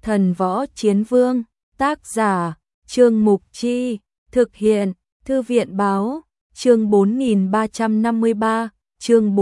Thần Võ Chiến Vương, tác giả, Trương Mục Chi, thực hiện, Thư viện Báo, chương 4353, chương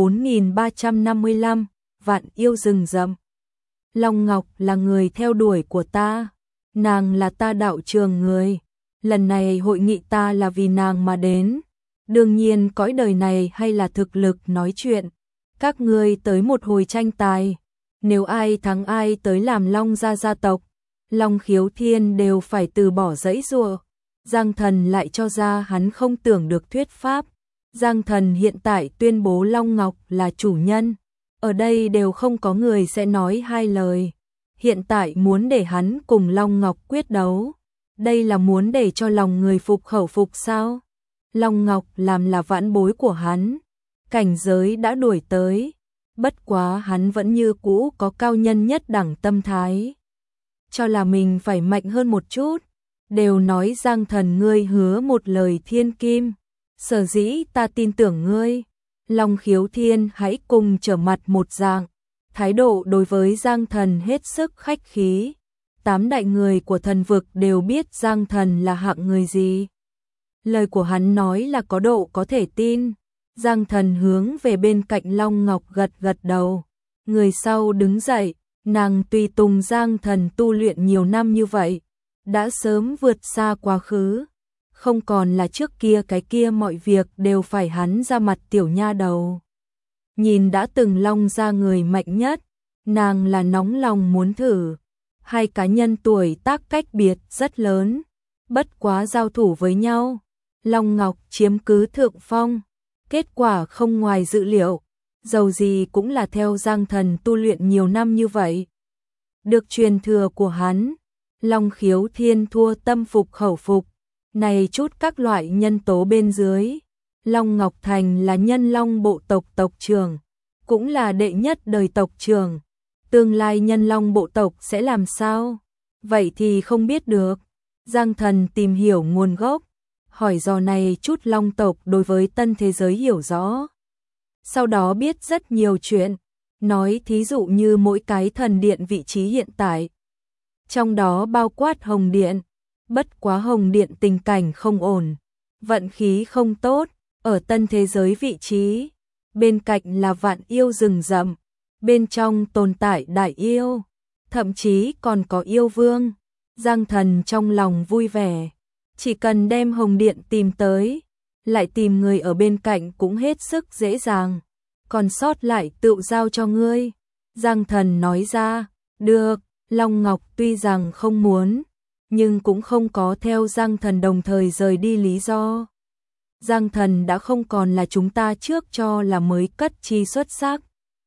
4355, Vạn Yêu Rừng Rậm. Long Ngọc là người theo đuổi của ta, nàng là ta đạo trường người, lần này hội nghị ta là vì nàng mà đến, đương nhiên cõi đời này hay là thực lực nói chuyện, các ngươi tới một hồi tranh tài, nếu ai thắng ai tới làm Long gia tộc, Long Khiếu Thiên đều phải từ bỏ giãy giụa. Giang Thần lại cho ra hắn không tưởng được thuyết pháp. Giang Thần hiện tại tuyên bố Long Ngọc là chủ nhân, ở đây đều không có người sẽ nói hai lời. Hiện tại muốn để hắn cùng Long Ngọc quyết đấu, đây là muốn để cho lòng người phục khẩu phục sao? Long Ngọc làm là vãn bối của hắn, cảnh giới đã đuổi tới, bất quá hắn vẫn như cũ có cao nhân nhất đẳng tâm thái, cho là mình phải mạnh hơn một chút. Đều nói Giang Thần ngươi hứa một lời thiên kim, sở dĩ ta tin tưởng ngươi. Long Khiếu Thiên hãy cùng trở mặt một dạng, thái độ đối với Giang Thần hết sức khách khí. 8 đại người của thần vực đều biết Giang Thần là hạng người gì. Lời của hắn nói là có độ có thể tin. Giang Thần hướng về bên cạnh Long Ngọc gật gật đầu. Người sau đứng dậy, nàng tùy tùng Giang Thần tu luyện nhiều năm như vậy, đã sớm vượt xa quá khứ, không còn là trước kia cái kia mọi việc đều phải hắn ra mặt tiểu nha đầu. Nhìn đã từng Long ra người mạnh nhất, nàng là nóng lòng muốn thử. Hai cá nhân tuổi tác cách biệt rất lớn, bất quá giao thủ với nhau, Long Ngọc chiếm cứ thượng phong, kết quả không ngoài dự liệu, dầu gì cũng là theo Giang Thần tu luyện nhiều năm như vậy. Được truyền thừa của hắn, Long Khiếu Thiên thua tâm phục khẩu phục, này chút các loại nhân tố bên dưới. Long Ngọc Thành là nhân Long bộ tộc tộc trưởng, cũng là đệ nhất đời tộc trưởng. Tương lai nhân Long bộ tộc sẽ làm sao? Vậy thì không biết được. Giang Thần tìm hiểu nguồn gốc, hỏi dò này chút Long tộc đối với tân thế giới hiểu rõ. Sau đó biết rất nhiều chuyện, nói thí dụ như mỗi cái thần điện vị trí hiện tại. Trong đó bao quát Hồng Điện, bất quá Hồng Điện tình cảnh không ổn, vận khí không tốt, ở tân thế giới vị trí, bên cạnh là Vạn Yêu Rừng Rậm, bên trong tồn tại đại yêu, thậm chí còn có yêu vương. Giang Thần trong lòng vui vẻ, chỉ cần đem Hồng Điện tìm tới, lại tìm người ở bên cạnh cũng hết sức dễ dàng, còn sót lại tự giao cho ngươi. Giang Thần nói ra, được. Long Ngọc tuy rằng không muốn, nhưng cũng không có theo Giang Thần đồng thời rời đi lý do. Giang Thần đã không còn là chúng ta trước cho là mới cất chi xuất sắc.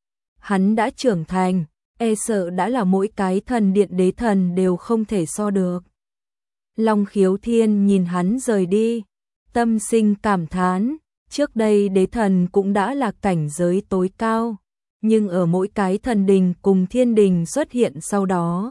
Hắn đã trưởng thành, e sợ đã là mỗi cái thần điện đế thần đều không thể so được. Long Khiếu Thiên nhìn hắn rời đi, tâm sinh cảm thán, trước đây đế thần cũng đã là cảnh giới tối cao. Nhưng ở mỗi cái thần đình cùng thiên đình xuất hiện sau đó,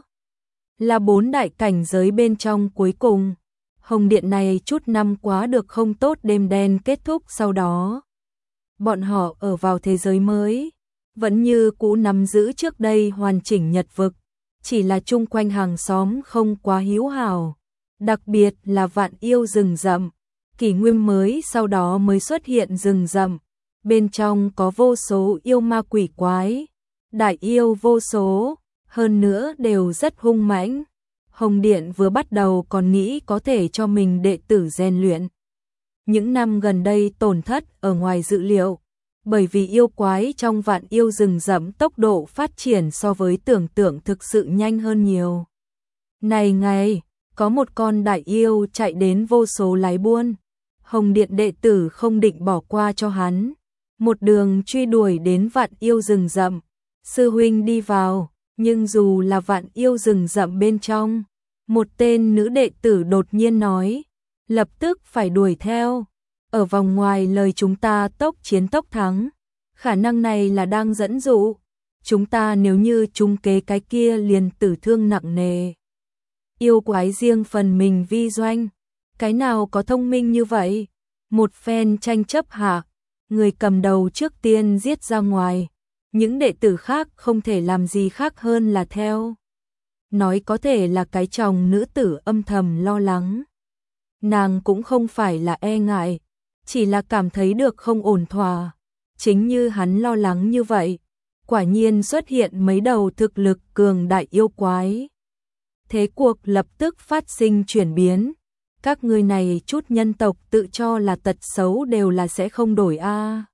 là 4 đại cảnh giới bên trong cuối cùng. Hồng Điện này chút năm quá được không tốt đêm đen kết thúc sau đó. Bọn họ ở vào thế giới mới, vẫn như cũ nắm giữ trước đây hoàn chỉnh nhật vực, chỉ là chung quanh hàng xóm không quá hiếu hảo, đặc biệt là Vạn Yêu Rừng Rậm. Kỷ nguyên mới sau đó mới xuất hiện rừng rậm. Bên trong có vô số yêu ma quỷ quái, đại yêu vô số, hơn nữa đều rất hung mãnh. Hồng Điện vừa bắt đầu còn nghĩ có thể cho mình đệ tử rèn luyện. Những năm gần đây tổn thất ở ngoài dự liệu, bởi vì yêu quái trong Vạn Yêu Rừng Rậm tốc độ phát triển so với tưởng tượng thực sự nhanh hơn nhiều. Này ngày, có một con đại yêu chạy đến vô số lái buôn, Hồng Điện đệ tử không định bỏ qua cho hắn. Một đường truy đuổi đến Vạn Yêu Rừng Rậm, sư huynh đi vào, nhưng dù là Vạn Yêu Rừng Rậm bên trong, một tên nữ đệ tử đột nhiên nói, lập tức phải đuổi theo, ở vòng ngoài lời chúng ta tốc chiến tốc thắng, khả năng này là đang dẫn dụ, chúng ta nếu như trúng kế cái kia liền tử thương nặng nề. Yêu quái riêng phần mình vi doanh, cái nào có thông minh như vậy? Một phen tranh chấp hạ, người cầm đầu trước tiên giết ra ngoài, những đệ tử khác không thể làm gì khác hơn là theo. nói có thể là cái chồng nữ tử âm thầm lo lắng. Nàng cũng không phải là e ngại, chỉ là cảm thấy được không ổn thỏa. Chính như hắn lo lắng như vậy, quả nhiên xuất hiện mấy đầu thực lực cường đại yêu quái. Thế cuộc lập tức phát sinh chuyển biến. Các người này chút nhân tộc tự cho là tật xấu đều là sẽ không đổi a.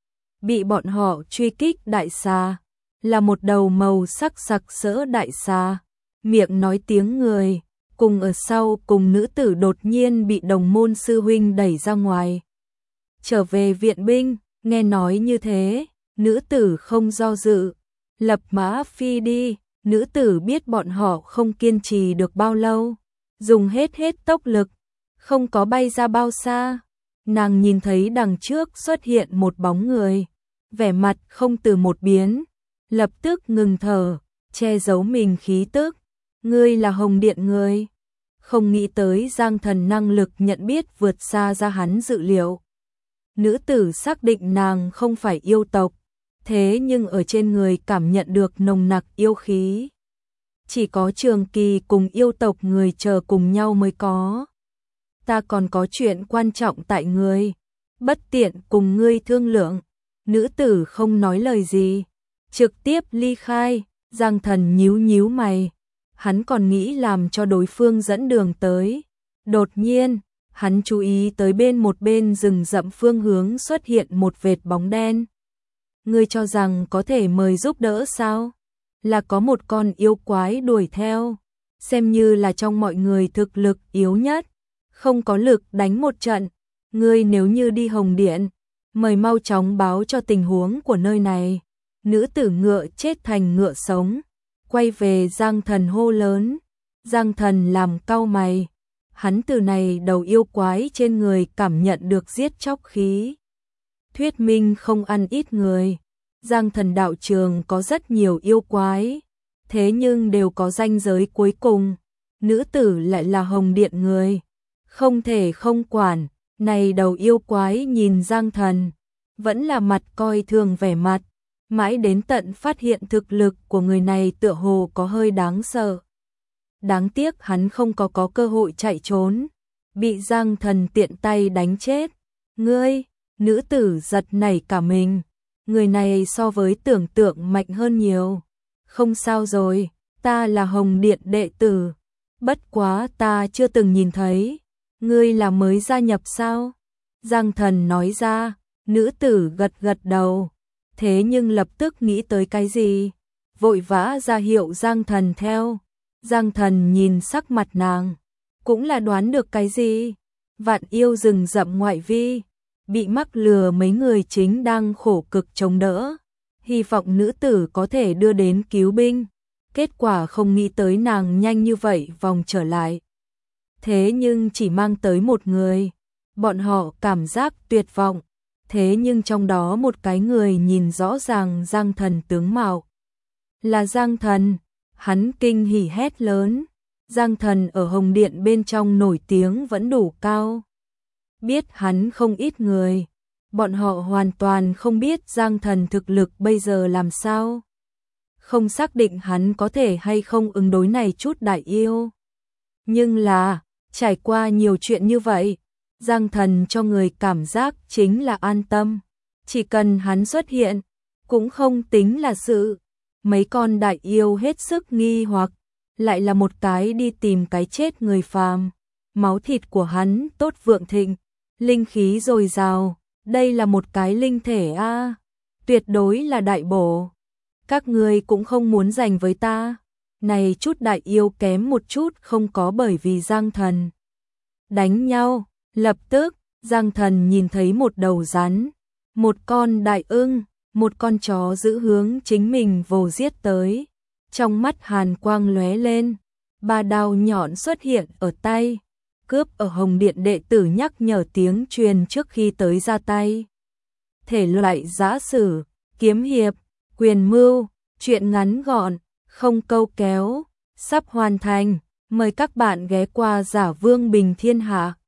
Bị bọn họ truy kích đại xà, là một đầu màu sắc sặc sỡ đại xà, miệng nói tiếng người, cùng ở sau cùng nữ tử đột nhiên bị đồng môn sư huynh đẩy ra ngoài. Trở về viện binh, nghe nói như thế, nữ tử không do dự, lập mã phi đi. Nữ tử biết bọn họ không kiên trì được bao lâu, dùng hết tốc lực, không có bay ra bao xa. Nàng nhìn thấy đằng trước xuất hiện một bóng người, vẻ mặt không từ một biến, lập tức ngừng thở, che giấu mình khí tức. Ngươi là Hồng Điện người. Không nghĩ tới Giang Thần năng lực nhận biết vượt xa ra hắn dự liệu. Nữ tử xác định nàng không phải yêu tộc, thế nhưng ở trên người cảm nhận được nồng nặc yêu khí. Chỉ có Trường Kỳ cùng yêu tộc người chờ cùng nhau mới có. Ta còn có chuyện quan trọng tại người, bất tiện cùng ngươi thương lượng. Nữ tử không nói lời gì, trực tiếp ly khai. Giang Thần nhíu mày, hắn còn nghĩ làm cho đối phương dẫn đường tới. Đột nhiên, hắn chú ý tới một bên rừng rậm phương hướng xuất hiện một vệt bóng đen. Ngươi cho rằng có thể mời giúp đỡ sao? Là có một con yêu quái đuổi theo, xem như là trong mọi người thực lực yếu nhất, không có lực đánh một trận. Ngươi nếu như đi Hồng Điện, mời mau chóng báo cho tình huống của nơi này. Nữ tử ngựa chết thành ngựa sống, quay về Giang Thần hô lớn. Giang Thần làm cau mày, hắn từ này đầu yêu quái trên người cảm nhận được giết chóc khí. Thuyết minh không ăn ít người. Giang Thần đạo trường có rất nhiều yêu quái, thế nhưng đều có ranh giới cuối cùng. Nữ tử lại là Hồng Điện người, không thể không quản. Này đầu yêu quái nhìn Giang Thần, vẫn là mặt coi thường vẻ mặt, mãi đến tận phát hiện thực lực của người này tựa hồ có hơi đáng sợ. Đáng tiếc hắn không có cơ hội chạy trốn, bị Giang Thần tiện tay đánh chết. Ngươi, nữ tử giật nảy cả mình. Người này so với tưởng tượng mạnh hơn nhiều. Không sao rồi, ta là Hồng Điện đệ tử. Bất quá ta chưa từng nhìn thấy. Ngươi là mới gia nhập sao? Giang Thần nói ra. Nữ tử gật đầu. Thế nhưng lập tức nghĩ tới cái gì? Vội vã ra hiệu Giang Thần theo. Giang Thần nhìn sắc mặt nàng, cũng là đoán được cái gì. Vạn yêu rừng rậm ngoại vi, bị mắc lừa mấy người chính đang khổ cực chống đỡ, hy vọng nữ tử có thể đưa đến cứu binh. Kết quả không nghĩ tới nàng nhanh như vậy vòng trở lại. Thế nhưng chỉ mang tới một người, bọn họ cảm giác tuyệt vọng. Thế nhưng trong đó một cái người nhìn rõ ràng Giang Thần tướng mạo. Là Giang Thần, hắn kinh hỉ hét lớn. Giang Thần ở Hồng Điện bên trong nổi tiếng vẫn đủ cao. Biết hắn không ít người, bọn họ hoàn toàn không biết Giang Thần thực lực bây giờ làm sao. Không xác định hắn có thể hay không ứng đối này chút đại yêu. Nhưng là, trải qua nhiều chuyện như vậy, Giang Thần cho người cảm giác chính là an tâm. Chỉ cần hắn xuất hiện, cũng không tính là sự. Mấy con đại yêu hết sức nghi hoặc, lại là một cái đi tìm cái chết người phàm. Máu thịt của hắn tốt vượng thịnh, linh khí dồi dào, đây là một cái linh thể a, tuyệt đối là đại bổ. Các ngươi cũng không muốn giành với ta. Này chút đại yêu kém một chút không có bởi vì Giang Thần đánh nhau. Lập tức, Giang Thần nhìn thấy một đầu rắn, một con đại ưng, một con chó giữ hướng chính mình vồ giết tới. Trong mắt hàn quang lóe lên, 3 đao nhọn xuất hiện ở tay. Cướp ở Hồng Điện đệ tử nhắc nhở tiếng truyền trước khi tới ra tay. Thể loại giã sử, kiếm hiệp, quyền mưu, truyện ngắn gọn, không câu kéo, sắp hoàn thành. Mời các bạn ghé qua Giả Vương Bình Thiên Hạ.